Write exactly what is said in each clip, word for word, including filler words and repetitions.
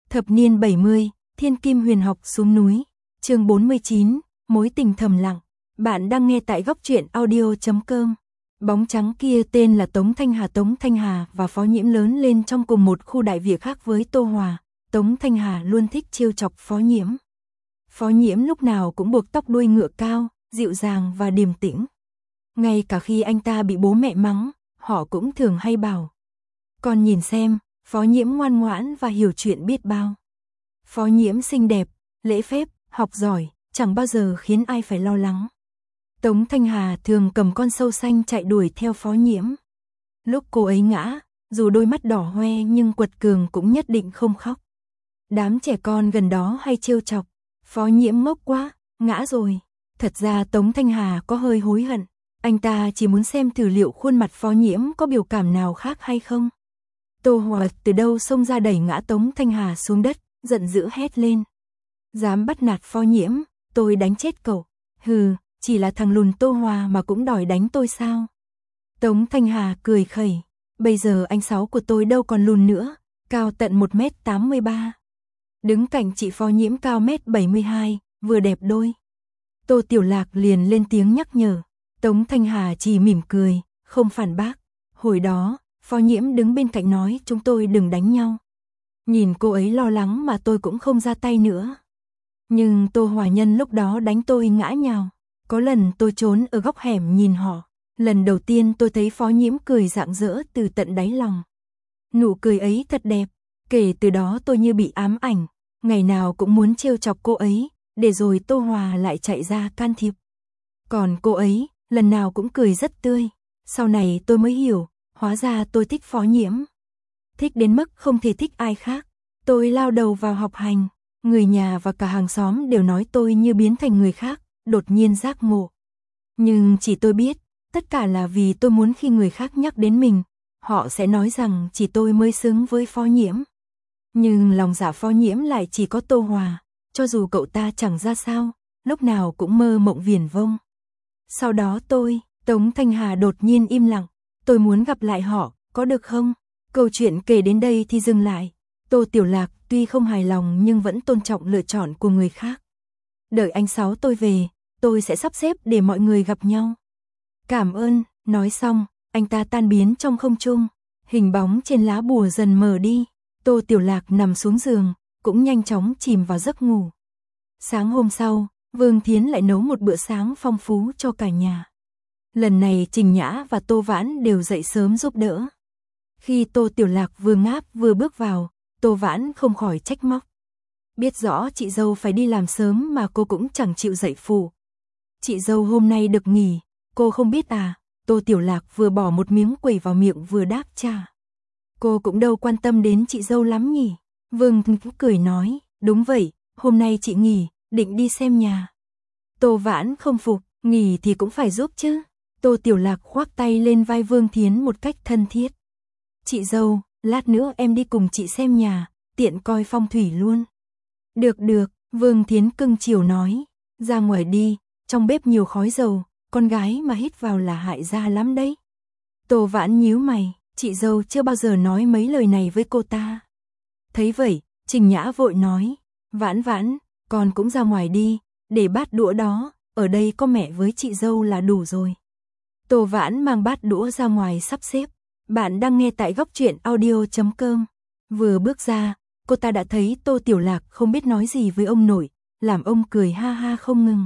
Thập niên bảy mươi, Thiên Kim Huyền Học xuống núi. Chương bốn mươi chín, mối tình thầm lặng. Bạn đang nghe tại góc truyện audio chấm com. Bóng trắng kia tên là Tống Thanh Hà. Tống Thanh Hà và Phó Nhiễm lớn lên trong cùng một khu đại việt khác với Tô Hòa. Tống Thanh Hà luôn thích trêu chọc Phó Nhiễm. Phó Nhiễm lúc nào cũng buộc tóc đuôi ngựa cao, dịu dàng và điềm tĩnh. Ngay cả khi anh ta bị bố mẹ mắng, họ cũng thường hay bảo: con nhìn xem, Phó Nhiễm ngoan ngoãn và hiểu chuyện biết bao. Phó Nhiễm xinh đẹp, lễ phép, học giỏi, chẳng bao giờ khiến ai phải lo lắng. Tống Thanh Hà thường cầm con sâu xanh chạy đuổi theo Phó Nhiễm. Lúc cô ấy ngã, dù đôi mắt đỏ hoe nhưng quật cường cũng nhất định không khóc. Đám trẻ con gần đó hay trêu chọc: Phó Nhiễm ngốc quá, ngã rồi. Thật ra Tống Thanh Hà có hơi hối hận. Anh ta chỉ muốn xem thử liệu khuôn mặt Phó Nhiễm có biểu cảm nào khác hay không. Tô Hòa từ đâu xông ra đẩy ngã Tống Thanh Hà xuống đất, giận dữ hét lên: dám bắt nạt Phó Nhiễm, tôi đánh chết cậu. Hừ, chỉ là thằng lùn Tô Hòa mà cũng đòi đánh tôi sao? Tống Thanh Hà cười khẩy: bây giờ anh Sáu của tôi đâu còn lùn nữa, cao tận một mét tám mươi ba. Đứng cạnh chị Phó Nhiễm cao mét bảy mươi hai, vừa đẹp đôi. Tô Tiểu Lạc liền lên tiếng nhắc nhở. Tống Thanh Hà chỉ mỉm cười, không phản bác. Hồi đó, Phó Nhiễm đứng bên cạnh nói chúng tôi đừng đánh nhau. Nhìn cô ấy lo lắng mà tôi cũng không ra tay nữa. Nhưng Tô Hòa Nhân lúc đó đánh tôi ngã nhào. Có lần tôi trốn ở góc hẻm nhìn họ. Lần đầu tiên tôi thấy Phó Nhiễm cười rạng rỡ từ tận đáy lòng. Nụ cười ấy thật đẹp. Kể từ đó tôi như bị ám ảnh. Ngày nào cũng muốn trêu chọc cô ấy, để rồi Tô Hòa lại chạy ra can thiệp. Còn cô ấy, lần nào cũng cười rất tươi. Sau này tôi mới hiểu, hóa ra tôi thích Phó Nhiễm. Thích đến mức không thể thích ai khác. Tôi lao đầu vào học hành. Người nhà và cả hàng xóm đều nói tôi như biến thành người khác, đột nhiên giác ngộ. Nhưng chỉ tôi biết, tất cả là vì tôi muốn khi người khác nhắc đến mình, họ sẽ nói rằng chỉ tôi mới xứng với Phó Nhiễm. Nhưng lòng dạ Phó Nhiễm lại chỉ có Tô Hòa, cho dù cậu ta chẳng ra sao, lúc nào cũng mơ mộng viển vông. Sau đó tôi, Tống Thanh Hà đột nhiên im lặng. Tôi muốn gặp lại họ, có được không? Câu chuyện kể đến đây thì dừng lại. Tô Tiểu Lạc tuy không hài lòng nhưng vẫn tôn trọng lựa chọn của người khác. Đợi anh Sáu tôi về, tôi sẽ sắp xếp để mọi người gặp nhau. Cảm ơn, nói xong, anh ta tan biến trong không trung. Hình bóng trên lá bùa dần mờ đi. Tô Tiểu Lạc nằm xuống giường, cũng nhanh chóng chìm vào giấc ngủ. Sáng hôm sau, Vương Thiến lại nấu một bữa sáng phong phú cho cả nhà. Lần này Trình Nhã và Tô Vãn đều dậy sớm giúp đỡ. Khi Tô Tiểu Lạc vừa ngáp vừa bước vào, Tô Vãn không khỏi trách móc. Biết rõ chị dâu phải đi làm sớm mà cô cũng chẳng chịu dậy phụ. Chị dâu hôm nay được nghỉ, cô không biết à? Tô Tiểu Lạc vừa bỏ một miếng quẩy vào miệng vừa đáp trả. Cô cũng đâu quan tâm đến chị dâu lắm nhỉ? Vương Thiến cười nói, đúng vậy, hôm nay chị nghỉ, định đi xem nhà. Tô Vãn không phục, nghỉ thì cũng phải giúp chứ. Tô Tiểu Lạc khoác tay lên vai Vương Thiến một cách thân thiết. Chị dâu, lát nữa em đi cùng chị xem nhà, tiện coi phong thủy luôn. Được được, Vương Thiến cưng chiều nói. Ra ngoài đi, trong bếp nhiều khói dầu, con gái mà hít vào là hại da lắm đấy. Tô Vãn nhíu mày, chị dâu chưa bao giờ nói mấy lời này với cô ta. Thấy vậy, Trình Nhã vội nói, Vãn Vãn, con cũng ra ngoài đi, để bát đũa đó, ở đây có mẹ với chị dâu là đủ rồi. Tô Vãn mang bát đũa ra ngoài sắp xếp. Bạn đang nghe tại góc truyện audio chấm com. Vừa bước ra, cô ta đã thấy Tô Tiểu Lạc không biết nói gì với ông nội, làm ông cười ha ha không ngừng.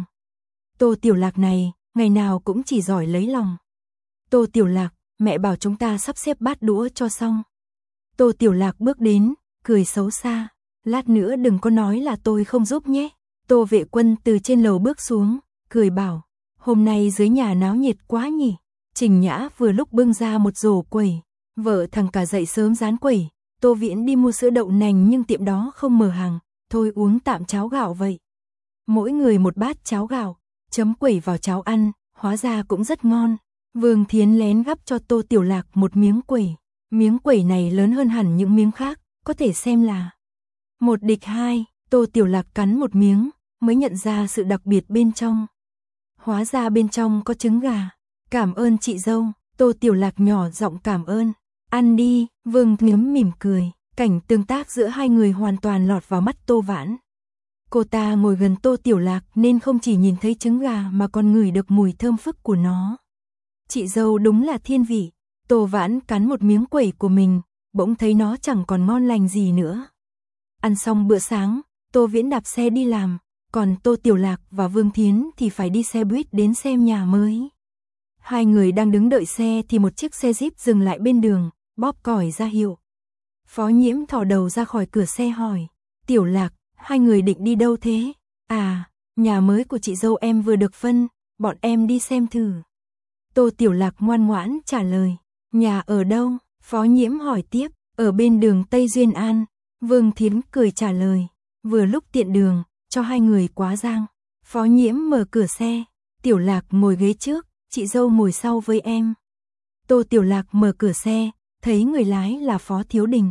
Tô Tiểu Lạc này, ngày nào cũng chỉ giỏi lấy lòng. Tô Tiểu Lạc, mẹ bảo chúng ta sắp xếp bát đũa cho xong. Tô Tiểu Lạc bước đến, cười xấu xa. Lát nữa đừng có nói là tôi không giúp nhé. Tô Vệ Quân từ trên lầu bước xuống, cười bảo, hôm nay dưới nhà náo nhiệt quá nhỉ. Trình Nhã vừa lúc bưng ra một rổ quẩy, vợ thằng cả dậy sớm rán quẩy. Tô Viễn đi mua sữa đậu nành nhưng tiệm đó không mở hàng, thôi uống tạm cháo gạo vậy. Mỗi người một bát cháo gạo, chấm quẩy vào cháo ăn, hóa ra cũng rất ngon. Vương Thiến lén gắp cho Tô Tiểu Lạc một miếng quẩy. Miếng quẩy này lớn hơn hẳn những miếng khác, có thể xem là một địch hai. Tô Tiểu Lạc cắn một miếng, mới nhận ra sự đặc biệt bên trong. Hóa ra bên trong có trứng gà. Cảm ơn chị dâu. Tô Tiểu Lạc nhỏ giọng cảm ơn. Ăn đi, Vương Thiến mỉm cười. Cảnh tương tác giữa hai người hoàn toàn lọt vào mắt Tô Vãn. Cô ta ngồi gần Tô Tiểu Lạc nên không chỉ nhìn thấy trứng gà mà còn ngửi được mùi thơm phức của nó. Chị dâu đúng là thiên vị. Tô Vãn cắn một miếng quẩy của mình, bỗng thấy nó chẳng còn ngon lành gì nữa. Ăn xong bữa sáng, Tô Viễn đạp xe đi làm, còn Tô Tiểu Lạc và Vương Thiến thì phải đi xe buýt đến xem nhà mới. Hai người đang đứng đợi xe thì một chiếc xe Jeep dừng lại bên đường, bóp còi ra hiệu. Phó Nhiễm thò đầu ra khỏi cửa xe hỏi, Tiểu Lạc, hai người định đi đâu thế? À, nhà mới của chị dâu em vừa được phân, bọn em đi xem thử. Tô Tiểu Lạc ngoan ngoãn trả lời, nhà ở đâu? Phó Nhiễm hỏi tiếp, ở bên đường Tây Duyên An. Vương Thiến cười trả lời, vừa lúc tiện đường, cho hai người quá giang. Phó Nhiễm mở cửa xe, Tiểu Lạc ngồi ghế trước, chị dâu ngồi sau với em. Tô Tiểu Lạc mở cửa xe, thấy người lái là Phó Thiếu Đình.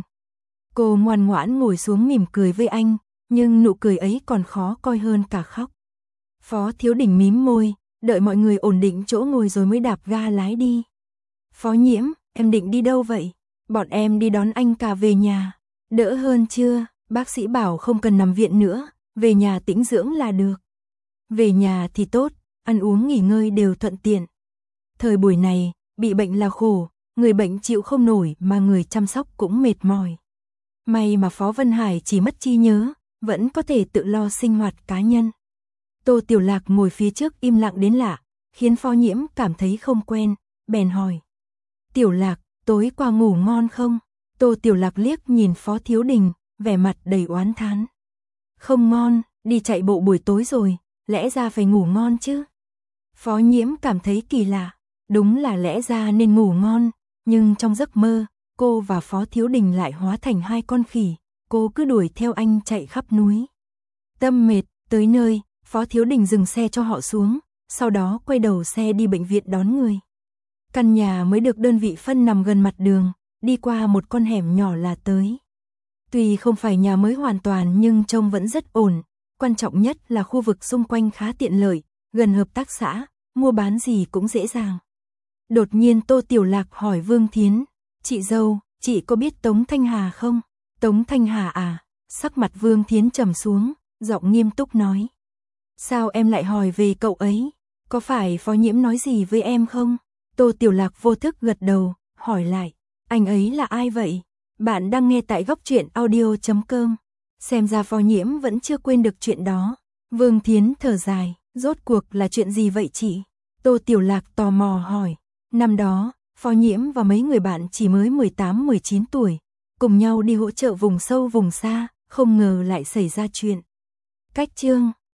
Cô ngoan ngoãn ngồi xuống mỉm cười với anh, nhưng nụ cười ấy còn khó coi hơn cả khóc. Phó Thiếu Đình mím môi, đợi mọi người ổn định chỗ ngồi rồi mới đạp ga lái đi. Phó Nhiễm, em định đi đâu vậy? Bọn em đi đón anh cả về nhà. Đỡ hơn chưa? Bác sĩ bảo không cần nằm viện nữa, về nhà tĩnh dưỡng là được. Về nhà thì tốt, ăn uống nghỉ ngơi đều thuận tiện. Thời buổi này, bị bệnh là khổ, người bệnh chịu không nổi mà người chăm sóc cũng mệt mỏi. May mà Phó Vân Hải chỉ mất trí nhớ, vẫn có thể tự lo sinh hoạt cá nhân. Tô Tiểu Lạc ngồi phía trước im lặng đến lạ, khiến Phó Nhiễm cảm thấy không quen, bèn hỏi. Tiểu Lạc, tối qua ngủ ngon không? Tô Tiểu Lạc liếc nhìn Phó Thiếu Đình, vẻ mặt đầy oán thán. Không ngon, đi chạy bộ buổi tối rồi, lẽ ra phải ngủ ngon chứ. Phó Nhiễm cảm thấy kỳ lạ, đúng là lẽ ra nên ngủ ngon, nhưng trong giấc mơ, cô và Phó Thiếu Đình lại hóa thành hai con khỉ, cô cứ đuổi theo anh chạy khắp núi. Tâm mệt, tới nơi, Phó Thiếu Đình dừng xe cho họ xuống, sau đó quay đầu xe đi bệnh viện đón người. Căn nhà mới được đơn vị phân nằm gần mặt đường, đi qua một con hẻm nhỏ là tới. Tuy không phải nhà mới hoàn toàn nhưng trông vẫn rất ổn, quan trọng nhất là khu vực xung quanh khá tiện lợi, gần hợp tác xã, mua bán gì cũng dễ dàng. Đột nhiên Tô Tiểu Lạc hỏi Vương Thiến, chị dâu, chị có biết Tống Thanh Hà không? Tống Thanh Hà à? Sắc mặt Vương Thiến trầm xuống, giọng nghiêm túc nói. Sao em lại hỏi về cậu ấy? Có phải Phó Nhiễm nói gì với em không? Tô Tiểu Lạc vô thức gật đầu, hỏi lại, anh ấy là ai vậy? Bạn đang nghe tại góc truyện audio chấm com. Xem ra Phó Nhiễm vẫn chưa quên được chuyện đó. Vương Thiến thở dài, rốt cuộc là chuyện gì vậy chị? Tô Tiểu Lạc tò mò hỏi. Năm đó, Phó Nhiễm và mấy người bạn chỉ mới mười tám mười chín tuổi, cùng nhau đi hỗ trợ vùng sâu vùng xa, không ngờ lại xảy ra chuyện. Cách chương